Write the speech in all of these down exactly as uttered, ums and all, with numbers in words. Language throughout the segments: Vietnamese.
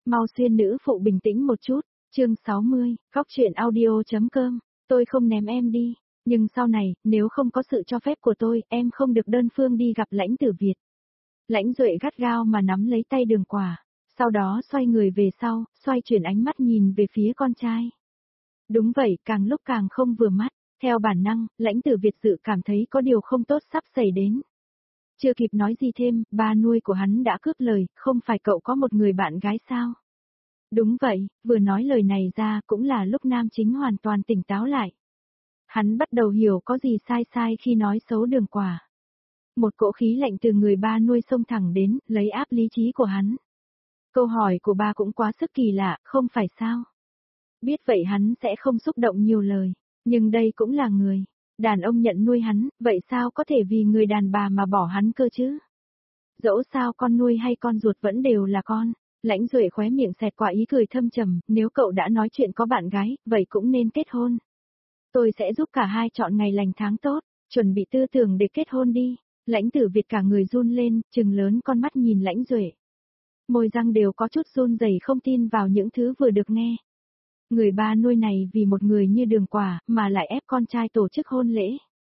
Mau xuyên nữ phụ bình tĩnh một chút, chương sáu mươi, góc truyện audio.com, tôi không ném em đi, nhưng sau này, nếu không có sự cho phép của tôi, em không được đơn phương đi gặp Lãnh Tử Việt. Lãnh Duệ gắt gao mà nắm lấy tay Đường Quả, sau đó xoay người về sau, xoay chuyển ánh mắt nhìn về phía con trai. Đúng vậy, càng lúc càng không vừa mắt, theo bản năng, Lãnh Tử Việt dự cảm thấy có điều không tốt sắp xảy đến. Chưa kịp nói gì thêm, ba nuôi của hắn đã cướp lời, không phải cậu có một người bạn gái sao? Đúng vậy, vừa nói lời này ra cũng là lúc Nam Chính hoàn toàn tỉnh táo lại. Hắn bắt đầu hiểu có gì sai sai khi nói xấu Đường Quả. Một cỗ khí lạnh từ người ba nuôi xông thẳng đến, lấy áp lý trí của hắn. Câu hỏi của ba cũng quá sức kỳ lạ, không phải sao? Biết vậy hắn sẽ không xúc động nhiều lời, nhưng đây cũng là người. Đàn ông nhận nuôi hắn, vậy sao có thể vì người đàn bà mà bỏ hắn cơ chứ? Dẫu sao con nuôi hay con ruột vẫn đều là con. Lãnh Duệ khóe miệng xẹt qua ý cười thâm trầm, nếu cậu đã nói chuyện có bạn gái, vậy cũng nên kết hôn. Tôi sẽ giúp cả hai chọn ngày lành tháng tốt, chuẩn bị tư tưởng để kết hôn đi. Lãnh Tử Việt cả người run lên, trừng lớn con mắt nhìn Lãnh Duệ. Môi răng đều có chút run rẩy không tin vào những thứ vừa được nghe. Người ba nuôi này vì một người như Đường Quả mà lại ép con trai tổ chức hôn lễ.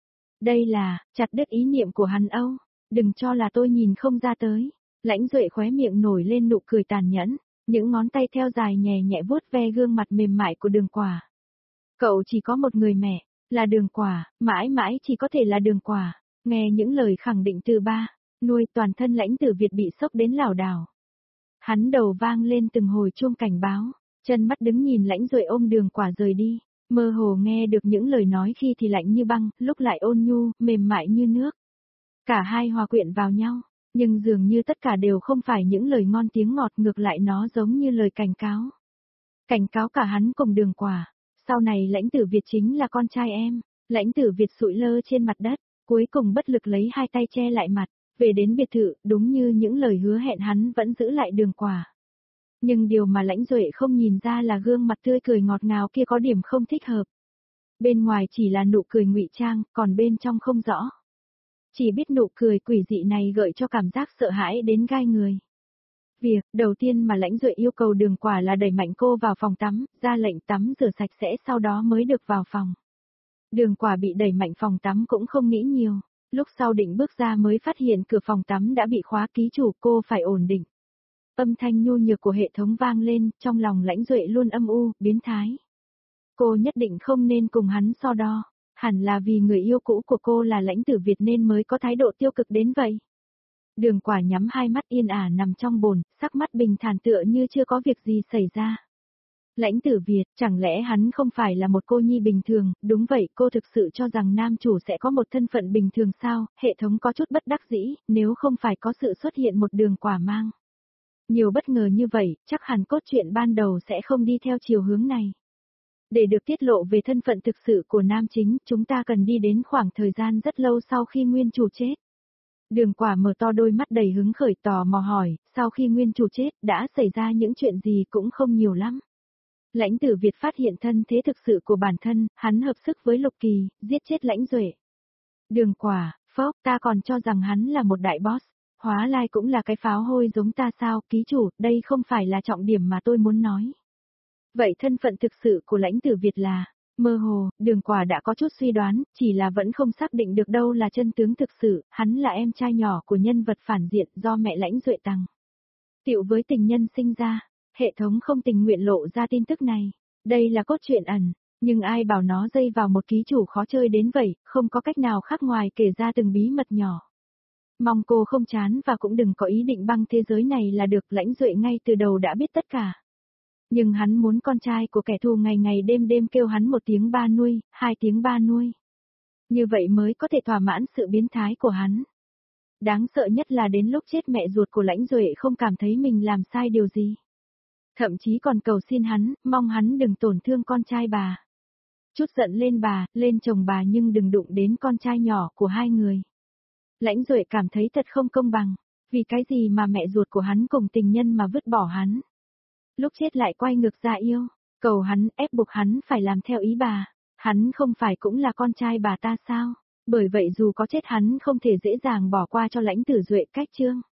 Đây là, chặt đứt ý niệm của hắn Âu, đừng cho là tôi nhìn không ra tới. Lãnh Duệ khóe miệng nổi lên nụ cười tàn nhẫn, những ngón tay theo dài nhẹ nhẹ vuốt ve gương mặt mềm mại của Đường Quả. Cậu chỉ có một người mẹ, là Đường Quả, mãi mãi chỉ có thể là Đường Quả. Nghe những lời khẳng định từ ba, nuôi toàn thân Lãnh Tử Việt bị sốc đến lảo đảo. Hắn đầu vang lên từng hồi chuông cảnh báo, chân mắt đứng nhìn Lãnh Duệ ôm Đường Quả rời đi, mơ hồ nghe được những lời nói khi thì lạnh như băng, lúc lại ôn nhu, mềm mại như nước. Cả hai hòa quyện vào nhau. Nhưng dường như tất cả đều không phải những lời ngon tiếng ngọt, ngược lại nó giống như lời cảnh cáo. Cảnh cáo cả hắn cùng Đường Quả. Sau này Lãnh Tử Việt chính là con trai em. Lãnh Tử Việt sụi lơ trên mặt đất, cuối cùng bất lực lấy hai tay che lại mặt. Về đến biệt thự, đúng như những lời hứa hẹn hắn vẫn giữ lại Đường Quả. Nhưng điều mà Lãnh Duệ không nhìn ra là gương mặt tươi cười ngọt ngào kia có điểm không thích hợp. Bên ngoài chỉ là nụ cười ngụy trang, còn bên trong không rõ. Chỉ biết nụ cười quỷ dị này gợi cho cảm giác sợ hãi đến gai người. Việc đầu tiên mà Lãnh Duệ yêu cầu Đường Quả là đẩy mạnh cô vào phòng tắm, ra lệnh tắm rửa sạch sẽ sau đó mới được vào phòng. Đường Quả bị đẩy mạnh phòng tắm cũng không nghĩ nhiều, lúc sau định bước ra mới phát hiện cửa phòng tắm đã bị khóa, ký chủ cô phải ổn định. Âm thanh nhu nhược của hệ thống vang lên, trong lòng Lãnh Duệ luôn âm u, biến thái. Cô nhất định không nên cùng hắn so đo. Hẳn là vì người yêu cũ của cô là Lãnh Tử Việt nên mới có thái độ tiêu cực đến vậy. Đường Quả nhắm hai mắt yên ả nằm trong bồn, sắc mắt bình thản tựa như chưa có việc gì xảy ra. Lãnh Tử Việt, chẳng lẽ hắn không phải là một cô nhi bình thường? Đúng vậy, cô thực sự cho rằng nam chủ sẽ có một thân phận bình thường sao? Hệ thống có chút bất đắc dĩ, nếu không phải có sự xuất hiện một Đường Quả mang. Nhiều bất ngờ như vậy, chắc hẳn cốt truyện ban đầu sẽ không đi theo chiều hướng này. Để được tiết lộ về thân phận thực sự của nam chính, chúng ta cần đi đến khoảng thời gian rất lâu sau khi nguyên chủ chết. Đường Quả mở to đôi mắt đầy hứng khởi tò mò hỏi, sau khi nguyên chủ chết, đã xảy ra những chuyện gì cũng không nhiều lắm. Lãnh Tử Việt phát hiện thân thế thực sự của bản thân, hắn hợp sức với Lục Kỳ, giết chết Lãnh Duệ. Đường Quả, phốc, ta còn cho rằng hắn là một đại boss, hóa lai cũng là cái pháo hôi giống ta sao, ký chủ, đây không phải là trọng điểm mà tôi muốn nói. Vậy thân phận thực sự của Lãnh Tử Việt là, mơ hồ, Đường Quả đã có chút suy đoán, chỉ là vẫn không xác định được đâu là chân tướng thực sự, hắn là em trai nhỏ của nhân vật phản diện do mẹ Lãnh Duệ tặng. Tiểu với tình nhân sinh ra, hệ thống không tình nguyện lộ ra tin tức này. Đây là cốt truyện ẩn, nhưng ai bảo nó dây vào một ký chủ khó chơi đến vậy, không có cách nào khác ngoài kể ra từng bí mật nhỏ. Mong cô không chán và cũng đừng có ý định băng thế giới này là được. Lãnh Duệ ngay từ đầu đã biết tất cả. Nhưng hắn muốn con trai của kẻ thù ngày ngày đêm đêm kêu hắn một tiếng ba nuôi, hai tiếng ba nuôi. Như vậy mới có thể thỏa mãn sự biến thái của hắn. Đáng sợ nhất là đến lúc chết mẹ ruột của Lãnh Duệ không cảm thấy mình làm sai điều gì. Thậm chí còn cầu xin hắn, mong hắn đừng tổn thương con trai bà. Chút giận lên bà, lên chồng bà nhưng đừng đụng đến con trai nhỏ của hai người. Lãnh Duệ cảm thấy thật không công bằng, vì cái gì mà mẹ ruột của hắn cùng tình nhân mà vứt bỏ hắn. Lúc chết lại quay ngược ra yêu, cầu hắn, ép buộc hắn phải làm theo ý bà. Hắn không phải cũng là con trai bà ta sao? Bởi vậy dù có chết hắn không thể dễ dàng bỏ qua cho Lãnh Tử Duệ cách chương.